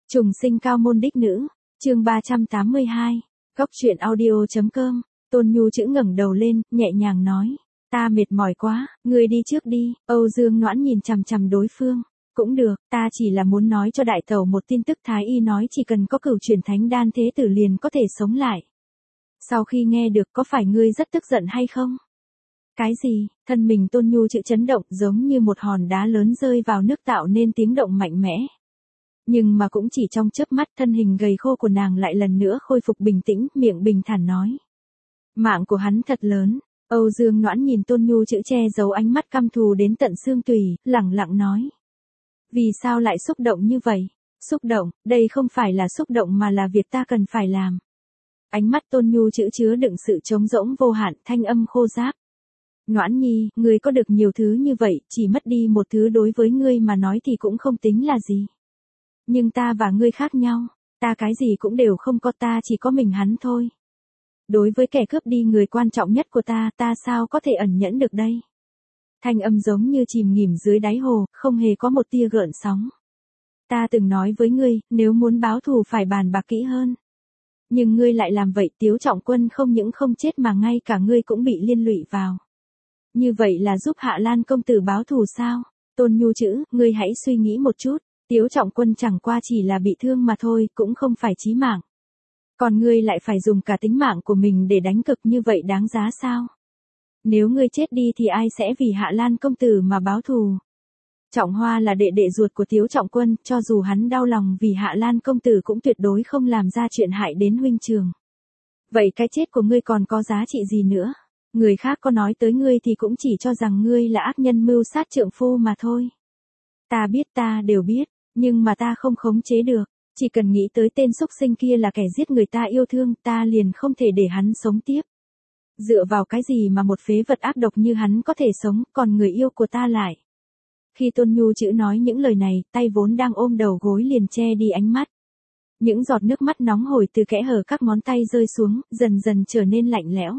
Trùng sinh cao môn đích nữ, chương 382, Góc truyện audio.com, Tôn Nhu chữ ngẩng đầu lên, nhẹ nhàng nói, ta mệt mỏi quá, ngươi đi trước đi. Âu Dương Noãn nhìn chằm chằm đối phương, cũng được, ta chỉ là muốn nói cho đại tẩu một tin tức. Thái y nói chỉ cần có cửu chuyển thánh đan thế tử liền có thể sống lại. Sau khi nghe được có phải ngươi rất tức giận hay không? Cái gì? Thân mình Tôn Nhu chữ chấn động giống như một hòn đá lớn rơi vào nước tạo nên tiếng động mạnh mẽ. Nhưng mà cũng chỉ trong chớp mắt thân hình gầy khô của nàng lại lần nữa khôi phục bình tĩnh, miệng bình thản nói. Mạng của hắn thật lớn. Âu Dương Noãn nhìn Tôn Nhu chữ che giấu ánh mắt căm thù đến tận xương tủy, lẳng lặng nói. Vì sao lại xúc động như vậy? Xúc động, đây không phải là xúc động mà là việc ta cần phải làm. Ánh mắt Tôn Nhu chữ chứa đựng sự trống rỗng vô hạn, thanh âm khô ráp. Noãn nhi, ngươi có được nhiều thứ như vậy, chỉ mất đi một thứ đối với ngươi mà nói thì cũng không tính là gì. Nhưng ta và ngươi khác nhau, ta cái gì cũng đều không có, ta chỉ có mình hắn thôi. Đối với kẻ cướp đi người quan trọng nhất của ta, ta sao có thể ẩn nhẫn được đây? Thanh âm giống như chìm nghỉm dưới đáy hồ, không hề có một tia gợn sóng. Ta từng nói với ngươi, nếu muốn báo thù phải bàn bạc kỹ hơn. Nhưng ngươi lại làm vậy. Tiếu Trọng Quân không những không chết mà ngay cả ngươi cũng bị liên lụy vào. Như vậy là giúp Hạ Lan công tử báo thù sao? Tôn Nhu chữ, ngươi hãy suy nghĩ một chút. Tiếu Trọng Quân chẳng qua chỉ là bị thương mà thôi, cũng không phải chí mạng. Còn ngươi lại phải dùng cả tính mạng của mình để đánh cực, như vậy đáng giá sao? Nếu ngươi chết đi thì ai sẽ vì Hạ Lan công tử mà báo thù? Trọng Hoa là đệ đệ ruột của Tiếu Trọng Quân, cho dù hắn đau lòng vì Hạ Lan công tử cũng tuyệt đối không làm ra chuyện hại đến huynh trường. Vậy cái chết của ngươi còn có giá trị gì nữa? Người khác có nói tới ngươi thì cũng chỉ cho rằng ngươi là ác nhân mưu sát trượng phu mà thôi. Ta biết, ta đều biết, nhưng mà ta không khống chế được. Chỉ cần nghĩ tới tên xúc sinh kia là kẻ giết người ta yêu thương, ta liền không thể để hắn sống tiếp. Dựa vào cái gì mà một phế vật ác độc như hắn có thể sống, còn người yêu của ta lại. Khi Tôn Nhu chữ nói những lời này, tay vốn đang ôm đầu gối liền che đi ánh mắt. Những giọt nước mắt nóng hổi từ kẽ hở các ngón tay rơi xuống, dần dần trở nên lạnh lẽo.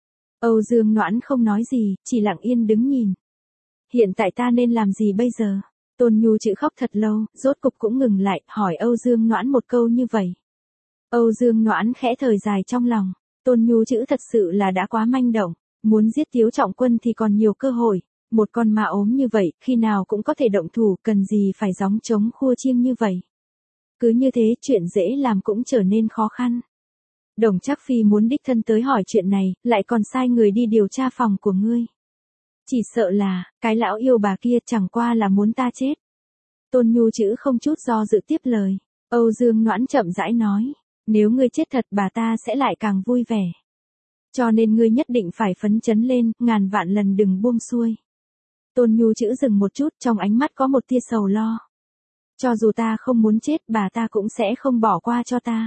Âu Dương Noãn không nói gì, chỉ lặng yên đứng nhìn. Hiện tại ta nên làm gì bây giờ? Tôn Nhu chữ khóc thật lâu, rốt cục cũng ngừng lại, hỏi Âu Dương Noãn một câu như vậy. Âu Dương Noãn khẽ thở dài trong lòng. Tôn Nhu chữ thật sự là đã quá manh động. Muốn giết Tiếu Trọng Quân thì còn nhiều cơ hội. Một con ma ốm như vậy, khi nào cũng có thể động thủ, cần gì phải gióng trống khua chiêng như vậy. Cứ như thế, chuyện dễ làm cũng trở nên khó khăn. Đồng Trác Phi muốn đích thân tới hỏi chuyện này, lại còn sai người đi điều tra phòng của ngươi. Chỉ sợ là, cái lão yêu bà kia chẳng qua là muốn ta chết. Tôn Nhu chữ không chút do dự tiếp lời. Âu Dương Noãn chậm rãi nói, nếu ngươi chết thật bà ta sẽ lại càng vui vẻ. Cho nên ngươi nhất định phải phấn chấn lên, ngàn vạn lần đừng buông xuôi. Tôn Nhu chữ dừng một chút, trong ánh mắt có một tia sầu lo. Cho dù ta không muốn chết, bà ta cũng sẽ không bỏ qua cho ta.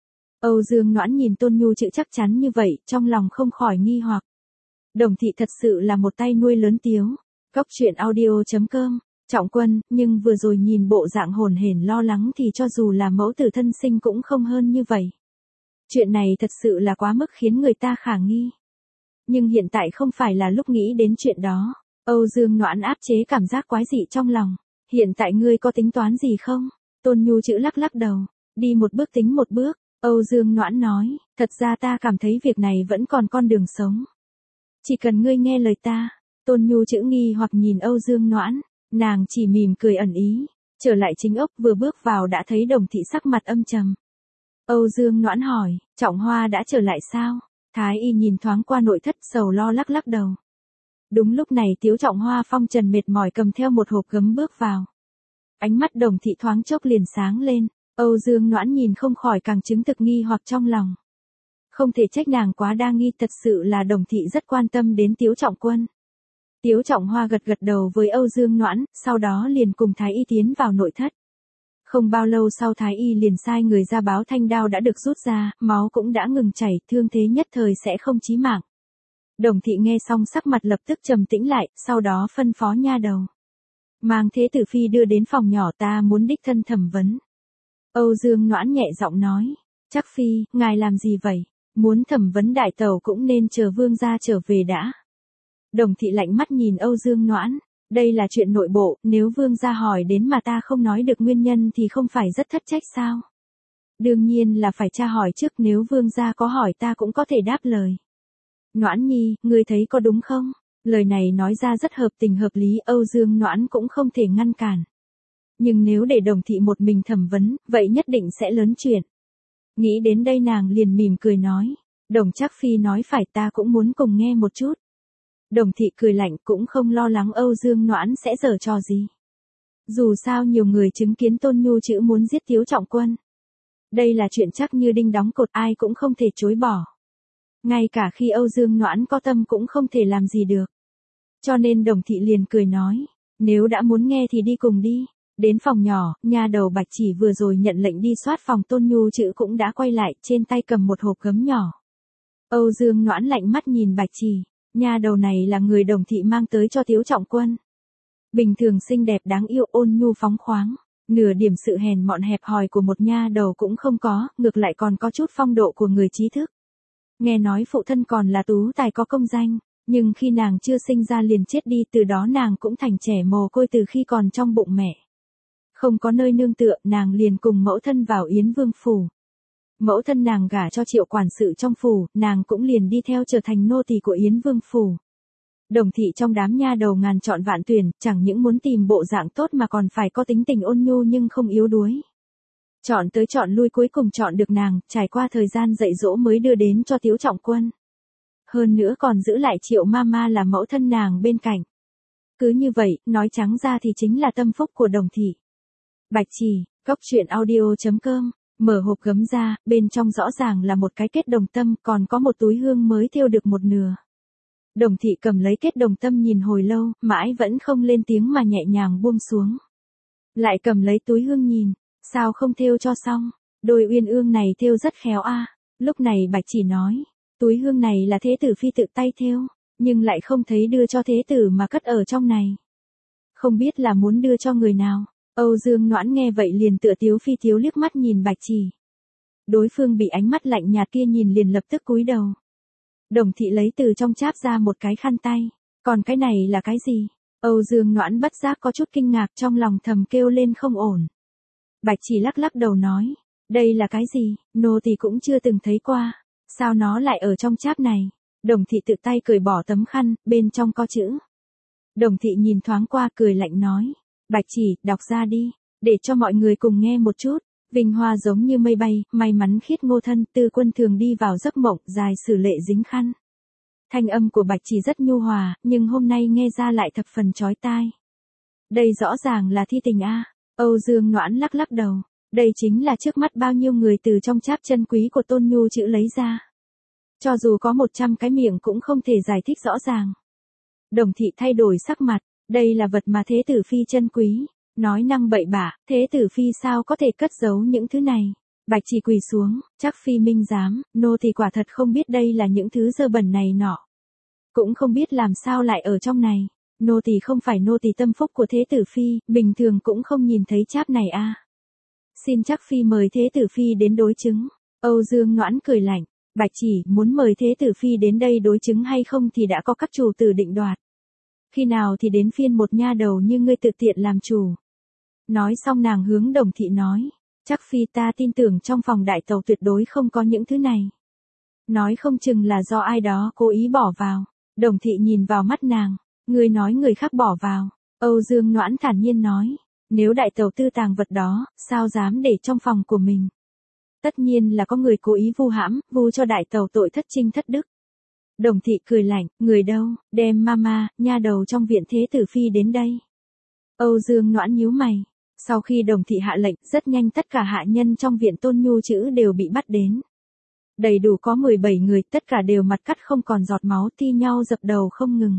Âu Dương Noãn nhìn Tôn Nhu chữ chắc chắn như vậy, trong lòng không khỏi nghi hoặc. Đồng thị thật sự là một tay nuôi lớn Tiếu. Góc truyện audio.com, Trọng Quân, nhưng vừa rồi nhìn bộ dạng hồn hển lo lắng thì cho dù là mẫu tử thân sinh cũng không hơn như vậy. Chuyện này thật sự là quá mức khiến người ta khả nghi. Nhưng hiện tại không phải là lúc nghĩ đến chuyện đó. Âu Dương Noãn áp chế cảm giác quái dị trong lòng. Hiện tại ngươi có tính toán gì không? Tôn Nhu chữ lắc lắc đầu. Đi một bước tính một bước. Âu Dương Noãn nói, thật ra ta cảm thấy việc này vẫn còn con đường sống. Chỉ cần ngươi nghe lời ta. Tôn Nhu chữ nghi hoặc nhìn Âu Dương Noãn, nàng chỉ mỉm cười ẩn ý. Trở lại chính ốc vừa bước vào đã thấy Đồng thị sắc mặt âm trầm. Âu Dương Noãn hỏi, Trọng Hoa đã trở lại sao? Thái y nhìn thoáng qua nội thất sầu lo lắc lắc đầu. Đúng lúc này Tiếu Trọng Hoa phong trần mệt mỏi cầm theo một hộp gấm bước vào. Ánh mắt Đồng thị thoáng chốc liền sáng lên. Âu Dương Noãn nhìn không khỏi càng chứng thực nghi hoặc trong lòng. Không thể trách nàng quá đa nghi, thật sự là Đồng thị rất quan tâm đến Tiếu Trọng Quân. Tiếu Trọng Hoa gật gật đầu với Âu Dương Noãn, sau đó liền cùng Thái y tiến vào nội thất. Không bao lâu sau Thái y liền sai người ra báo thanh đao đã được rút ra, máu cũng đã ngừng chảy, thương thế nhất thời sẽ không chí mạng. Đồng thị nghe xong sắc mặt lập tức trầm tĩnh lại, sau đó phân phó nha đầu. Mang Thế Tử Phi đưa đến phòng nhỏ, ta muốn đích thân thẩm vấn. Âu Dương Noãn nhẹ giọng nói, Trác Phi, ngài làm gì vậy? Muốn thẩm vấn đại tẩu cũng nên chờ vương gia trở về đã. Đồng thị lạnh mắt nhìn Âu Dương Noãn, Đây là chuyện nội bộ, nếu vương gia hỏi đến mà ta không nói được nguyên nhân thì không phải rất thất trách sao? Đương nhiên là phải tra hỏi trước, nếu vương gia có hỏi ta cũng có thể đáp lời. Noãn Nhi, ngươi thấy có đúng không? Lời này nói ra rất hợp tình hợp lý, Âu Dương Noãn cũng không thể ngăn cản. Nhưng nếu để Đồng Thị một mình thẩm vấn, vậy nhất định sẽ lớn chuyện. Nghĩ đến đây nàng liền mỉm cười nói. Đồng Trác Phi nói phải, ta cũng muốn cùng nghe một chút. Đồng Thị cười lạnh, cũng không lo lắng Âu Dương Noãn sẽ giở trò gì. Dù sao nhiều người chứng kiến Tôn Nhu Chữ muốn giết Tiếu Trọng Quân. Đây là chuyện chắc như đinh đóng cột, ai cũng không thể chối bỏ. Ngay cả khi Âu Dương Noãn có tâm cũng không thể làm gì được. Cho nên Đồng Thị liền cười nói, nếu đã muốn nghe thì đi cùng đi. Đến phòng nhỏ, nha đầu Bạch Chỉ vừa rồi nhận lệnh đi soát phòng Tôn Nhu Chữ cũng đã quay lại, trên tay cầm một hộp gấm nhỏ. Âu Dương Noãn lạnh mắt nhìn Bạch Chỉ, nha đầu này là người Đồng Thị mang tới cho Tiếu Trọng Quân. Bình thường xinh đẹp đáng yêu, ôn nhu phóng khoáng, nửa điểm sự hèn mọn hẹp hòi của một nha đầu cũng không có, ngược lại còn có chút phong độ của người trí thức. Nghe nói phụ thân còn là tú tài có công danh, nhưng khi nàng chưa sinh ra liền chết đi, từ đó nàng cũng thành trẻ mồ côi từ khi còn trong bụng mẹ. Không có nơi nương tựa, nàng liền cùng mẫu thân vào Yến Vương phủ. Mẫu thân nàng gả cho Triệu quản sự trong phủ, nàng cũng liền đi theo trở thành nô tỳ của Yến Vương phủ. Đồng Thị trong đám nha đầu ngàn chọn vạn tuyển, chẳng những muốn tìm bộ dạng tốt mà còn phải có tính tình ôn nhu nhưng không yếu đuối. Chọn tới chọn lui cuối cùng chọn được nàng, trải qua thời gian dạy dỗ mới đưa đến cho Tiếu Trọng Quân. Hơn nữa còn giữ lại Triệu Mama là mẫu thân nàng bên cạnh. Cứ như vậy, nói trắng ra thì chính là tâm phúc của Đồng Thị. Bạch Chỉ, coctruyện.audio.com, mở hộp gấm ra, bên trong rõ ràng là một cái kết đồng tâm, còn có một túi hương mới thêu được một nửa. Đồng Thị cầm lấy kết đồng tâm nhìn hồi lâu, mãi vẫn không lên tiếng mà nhẹ nhàng buông xuống. Lại cầm lấy túi hương nhìn, sao không thêu cho xong, đôi uyên ương này thêu rất khéo a. Lúc này Bạch Chỉ nói, túi hương này là thế tử phi tự tay thêu, nhưng lại không thấy đưa cho thế tử mà cất ở trong này. Không biết là muốn đưa cho người nào. Âu Dương Noãn nghe vậy liền tựa Tiếu Phi Tiếu liếc mắt nhìn Bạch Chỉ. Đối phương bị ánh mắt lạnh nhạt kia nhìn liền lập tức cúi đầu. Đồng Thị lấy từ trong cháp ra một cái khăn tay. Còn cái này là cái gì? Âu Dương Noãn bất giác có chút kinh ngạc, trong lòng thầm kêu lên không ổn. Bạch Chỉ lắc lắc đầu nói, đây là cái gì, nô tỳ cũng chưa từng thấy qua. Sao nó lại ở trong cháp này? Đồng Thị tự tay cởi bỏ tấm khăn, bên trong có chữ. Đồng Thị nhìn thoáng qua cười lạnh nói, Bạch Chỉ, đọc ra đi, để cho mọi người cùng nghe một chút. Vinh hoa giống như mây bay, may mắn khiết ngô thân, Tư Quân thường đi vào giấc mộng, dài sử lệ dính khăn. Thanh âm của Bạch Chỉ rất nhu hòa, nhưng hôm nay nghe ra lại thập phần chói tai. Đây rõ ràng là thi tình a. Âu Dương Noãn lắc lắc đầu, đây chính là trước mắt bao nhiêu người từ trong cháp chân quý của Tôn Nhu Chữ lấy ra. Cho dù có 100 cái miệng cũng không thể giải thích rõ ràng. Đồng Thị thay đổi sắc mặt, đây là vật mà thế tử phi chân quý. Nói năng bậy bạ, thế tử phi sao có thể cất giấu những thứ này. Bạch Chỉ quỳ xuống, chắc phi minh giám, nô tỳ quả thật không biết đây là những thứ dơ bẩn này nọ. Cũng không biết làm sao lại ở trong này. Nô tỳ không phải nô tỳ tâm phúc của thế tử phi, bình thường cũng không nhìn thấy cháp này a. Xin chắc phi mời thế tử phi đến đối chứng. Âu Dương Noãn cười lạnh, Bạch Chỉ muốn mời thế tử phi đến đây đối chứng hay không thì đã có các chủ tử định đoạt. Khi nào thì đến phiên một nha đầu như ngươi tự tiện làm chủ. Nói xong nàng hướng Đồng Thị nói, chắc phi ta tin tưởng trong phòng đại tàu tuyệt đối không có những thứ này. Nói không chừng là do ai đó cố ý bỏ vào. Đồng Thị nhìn vào mắt nàng, ngươi nói người khác bỏ vào. Âu Dương Noãn thản nhiên nói, nếu đại tàu tư tàng vật đó, sao dám để trong phòng của mình. Tất nhiên là có người cố ý vu hãm, vu cho đại tàu tội thất trinh thất đức. Đồng Thị cười lạnh, người đâu, đem mama, nha đầu trong viện thế tử phi đến đây. Âu Dương Noãn nhíu mày. Sau khi Đồng Thị hạ lệnh, rất nhanh tất cả hạ nhân trong viện Tôn Nhu Chữ đều bị bắt đến. Đầy đủ có 17 người, tất cả đều mặt cắt không còn giọt máu, thi nhau dập đầu không ngừng.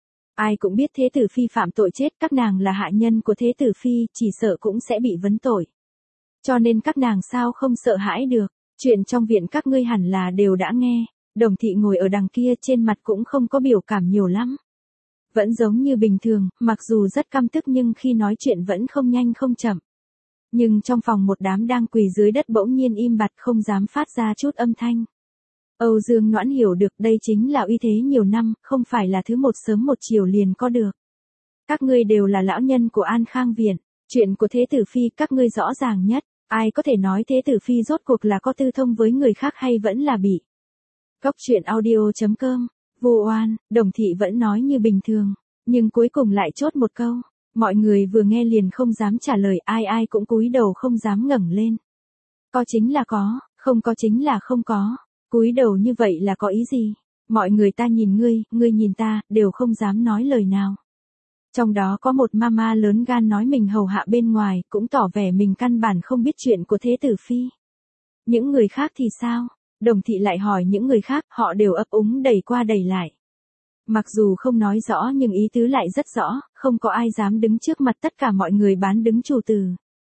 Ai cũng biết thế tử phi phạm tội chết, các nàng là hạ nhân của thế tử phi, chỉ sợ cũng sẽ bị vấn tội. Cho nên các nàng sao không sợ hãi được, chuyện trong viện các ngươi hẳn là đều đã nghe. Đồng Thị ngồi ở đằng kia trên mặt cũng không có biểu cảm nhiều lắm. Vẫn giống như bình thường, mặc dù rất căm tức nhưng khi nói chuyện vẫn không nhanh không chậm. Nhưng trong phòng một đám đang quỳ dưới đất bỗng nhiên im bặt không dám phát ra chút âm thanh. Âu Dương Noãn hiểu được đây chính là uy thế nhiều năm, không phải là thứ một sớm một chiều liền có được. Các ngươi đều là lão nhân của An Khang Viện, chuyện của Thế Tử Phi các ngươi rõ ràng nhất, ai có thể nói Thế Tử Phi rốt cuộc là có tư thông với người khác hay vẫn là bị. Góc truyện audio.com, vô oan, Đồng Thị vẫn nói như bình thường, nhưng cuối cùng lại chốt một câu. Mọi người vừa nghe liền không dám trả lời, ai ai cũng cúi đầu không dám ngẩng lên. Có chính là có, không có chính là không có. Cúi đầu như vậy là có ý gì? Mọi người ta nhìn ngươi nhìn ta, đều không dám nói lời nào. Trong đó có một mama lớn gan nói mình hầu hạ bên ngoài, cũng tỏ vẻ mình căn bản không biết chuyện của Thế Tử Phi. Những người khác thì sao? Đồng Thị lại hỏi những người khác, họ đều ấp úng đẩy qua đẩy lại. Mặc dù không nói rõ nhưng ý tứ lại rất rõ, không có ai dám đứng trước mặt tất cả mọi người bán đứng chủ tử.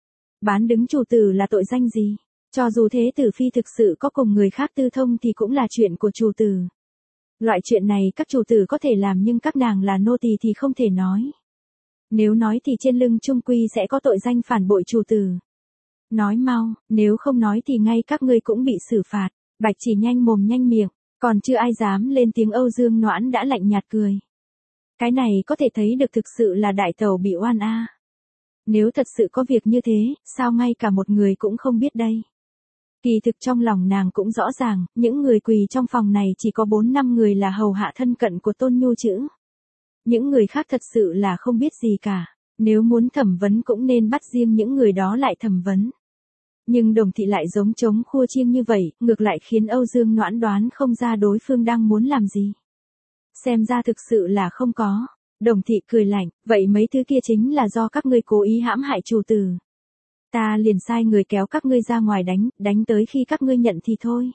Bán đứng chủ tử là tội danh gì? Cho dù Thế Tử Phi thực sự có cùng người khác tư thông thì cũng là chuyện của chủ tử. Loại chuyện này các chủ tử có thể làm nhưng các nàng là nô tỳ thì không thể nói. Nếu nói thì trên lưng trung quy sẽ có tội danh phản bội chủ tử. Nói mau, nếu không nói thì ngay các ngươi cũng bị xử phạt. Bạch Chỉ nhanh mồm nhanh miệng, còn chưa ai dám lên tiếng. Âu Dương Noãn đã lạnh nhạt cười. Cái này có thể thấy được thực sự là đại tẩu bị oan a. Nếu thật sự có việc như thế, sao ngay cả một người cũng không biết đây? Kỳ thực trong lòng nàng cũng rõ ràng, những người quỳ trong phòng này chỉ có 4-5 người là hầu hạ thân cận của Tôn Nhu Chữ. Những người khác thật sự là không biết gì cả. Nếu muốn thẩm vấn cũng nên bắt riêng những người đó lại thẩm vấn. Nhưng Đồng Thị lại giống trống khua chiêng như vậy, ngược lại khiến Âu Dương Noãn đoán không ra đối phương đang muốn làm gì. Xem ra thực sự là không có. Đồng Thị cười lạnh, vậy mấy thứ kia chính là do các ngươi cố ý hãm hại chủ tử. Ta liền sai người kéo các ngươi ra ngoài đánh tới khi các ngươi nhận thì thôi.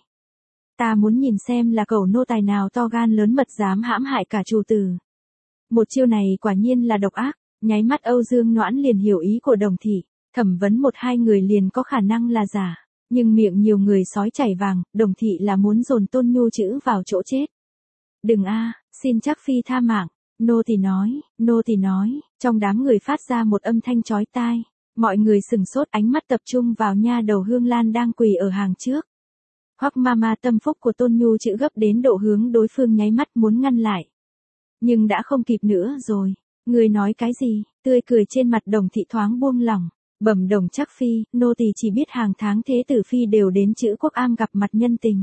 Ta muốn nhìn xem là cẩu nô tài nào to gan lớn mật dám hãm hại cả chủ tử. Một chiêu này quả nhiên là độc ác, nháy mắt Âu Dương Noãn liền hiểu ý của Đồng Thị. Thẩm vấn 1-2 người liền có khả năng là giả, nhưng miệng nhiều người sói chảy vàng, Đồng Thị là muốn dồn Tôn Nhu Chữ vào chỗ chết. Đừng a, xin chắc phi tha mạng, nô tỳ nói, trong đám người phát ra một âm thanh chói tai, mọi người sừng sốt ánh mắt tập trung vào nha đầu Hương Lan đang quỳ ở hàng trước. Hoắc mama tâm phúc của Tôn Nhu Chữ gấp đến độ hướng đối phương nháy mắt muốn ngăn lại. Nhưng đã không kịp nữa rồi, người nói cái gì, tươi cười trên mặt Đồng Thị thoáng buông lỏng. Bẩm Đồng Trác Phi, nô tỳ chỉ biết hàng tháng Thế Tử Phi đều đến Chữ Quốc Am gặp mặt nhân tình.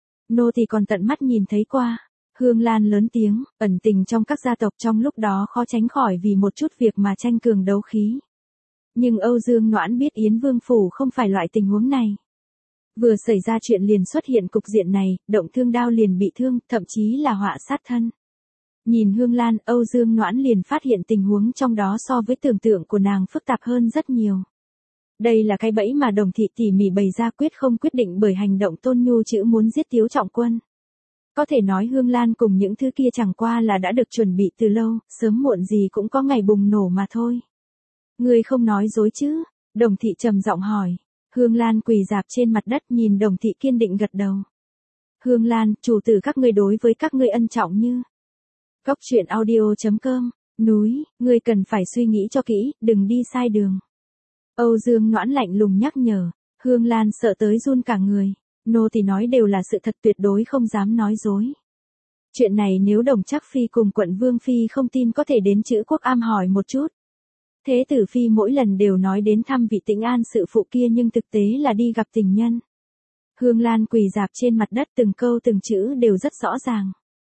Nô tỳ còn tận mắt nhìn thấy qua. Hương Lan lớn tiếng, ẩn tình trong các gia tộc trong lúc đó khó tránh khỏi vì một chút việc mà tranh cường đấu khí. Nhưng Âu Dương Noãn biết Yến Vương Phủ không phải loại tình huống này. Vừa xảy ra chuyện liền xuất hiện cục diện này, động thương đao liền bị thương, thậm chí là họa sát thân. Nhìn Hương Lan, Âu Dương Noãn liền phát hiện tình huống trong đó so với tưởng tượng của nàng phức tạp hơn rất nhiều. Đây là cái bẫy mà Đồng Thị tỉ mỉ bày ra quyết không quyết định bởi hành động Tôn Nhu Chữ muốn giết Tiếu Trọng Quân. Có thể nói Hương Lan cùng những thứ kia chẳng qua là đã được chuẩn bị từ lâu, sớm muộn gì cũng có ngày bùng nổ mà thôi. Ngươi không nói dối chứ? Đồng Thị trầm giọng hỏi. Hương Lan quỳ rạp trên mặt đất nhìn Đồng Thị kiên định gật đầu. Hương Lan, chủ tử các ngươi đối với các ngươi ân trọng như. Góc truyện audio.com, núi, ngươi cần phải suy nghĩ cho kỹ, đừng đi sai đường. Âu Dương Noãn lạnh lùng nhắc nhở, Hương Lan sợ tới run cả người, nô tỳ nói đều là sự thật tuyệt đối không dám nói dối. Chuyện này nếu Đồng Trác Phi cùng quận Vương Phi không tin có thể đến Chữ Quốc Am hỏi một chút. Thế Tử Phi mỗi lần đều nói đến thăm vị Tĩnh An sự phụ kia nhưng thực tế là đi gặp tình nhân. Hương Lan quỳ rạp trên mặt đất từng câu từng chữ đều rất rõ ràng.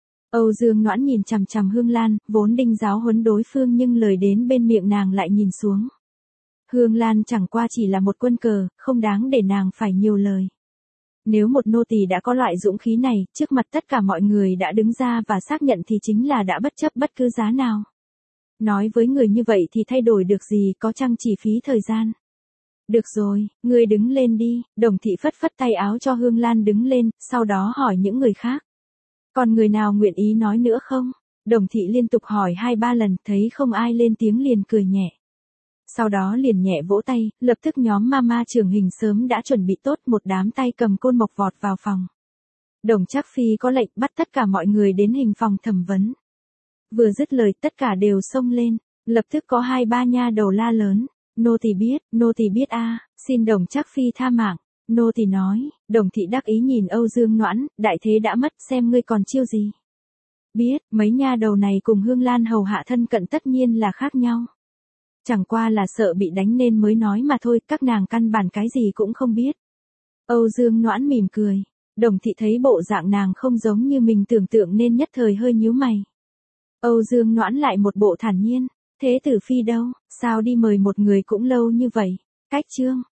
Âu Dương Noãn nhìn chằm chằm Hương Lan, vốn định giáo huấn đối phương nhưng lời đến bên miệng nàng lại nhìn xuống. Hương Lan chẳng qua chỉ là một quân cờ, không đáng để nàng phải nhiều lời. Nếu một nô tỳ đã có loại dũng khí này, trước mặt tất cả mọi người đã đứng ra và xác nhận thì chính là đã bất chấp bất cứ giá nào. Nói với người như vậy thì thay đổi được gì, có chăng chỉ phí thời gian. Được rồi, ngươi đứng lên đi, Đồng Thị phất phất tay áo cho Hương Lan đứng lên, sau đó hỏi những người khác. Còn người nào nguyện ý nói nữa không? Đồng Thị liên tục hỏi 2-3 lần, thấy không ai lên tiếng liền cười nhẹ. Sau đó liền nhẹ vỗ tay, lập tức nhóm mama trưởng hình sớm đã chuẩn bị tốt, một đám tay cầm côn mộc vọt vào phòng. Đồng Trác Phi có lệnh bắt tất cả mọi người đến hình phòng thẩm vấn. Vừa dứt lời tất cả đều xông lên, lập tức có 2-3 nha đầu la lớn. Nô tỳ biết a, xin Đồng Trác Phi tha mạng. Nô tỳ nói. Đồng Thị đắc ý nhìn Âu Dương Noãn, đại thế đã mất, xem ngươi còn chiêu gì. Biết, mấy nha đầu này cùng Hương Lan hầu hạ thân cận tất nhiên là khác nhau. Chẳng qua là sợ bị đánh nên mới nói mà thôi, các nàng căn bản cái gì cũng không biết. Âu Dương Noãn mỉm cười. Đồng thị thấy bộ dạng nàng không giống như mình tưởng tượng nên nhất thời hơi nhíu mày. Âu Dương Noãn lại một bộ thản nhiên. Thế tử phi đâu, sao đi mời một người cũng lâu như vậy? Cách Trương,